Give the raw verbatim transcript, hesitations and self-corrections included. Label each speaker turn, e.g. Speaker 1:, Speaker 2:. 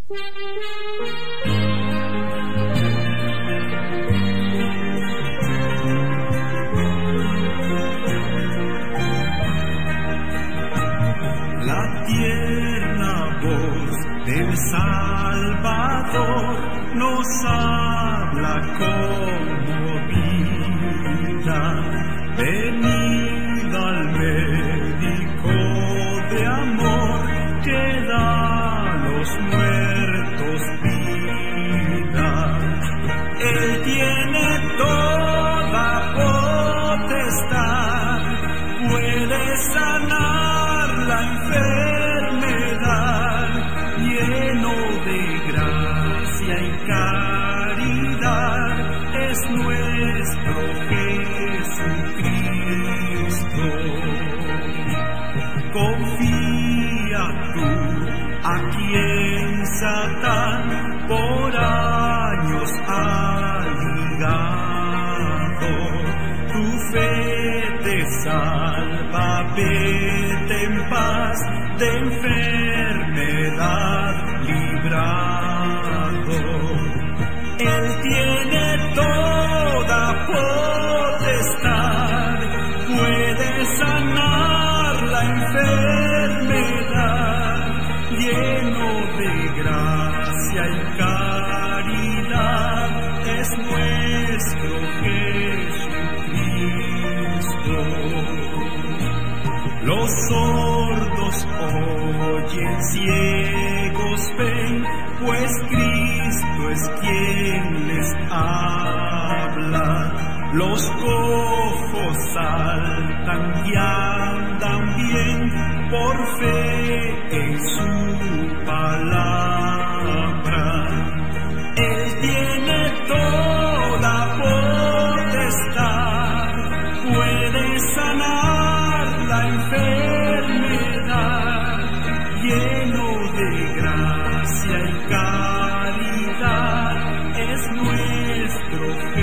Speaker 1: La tierna voz del Salvador nos habla conmovida. Venid al médico de amor que da a los muertos vida. Él tiene toda potestad, puede sanar la enfermedad, lleno de gracia y caridad es nuestro Jesucristo. Confía tú a quien Satán por años ha ligado. Tu fe te salva, vete en paz, de enfermedad librado. Él tiene toda potestad, puede sanar la enfermedad, lleno de gracia y caridad es nuestro Jesucristo. Los sordos oyen, ciegos ven, pues Cristo es quien les habla. Los cojos saltan y andan bien por fe en su palabra. Él tiene toda potestad, puede sanar la enfermedad, lleno de gracia y caridad es nuestro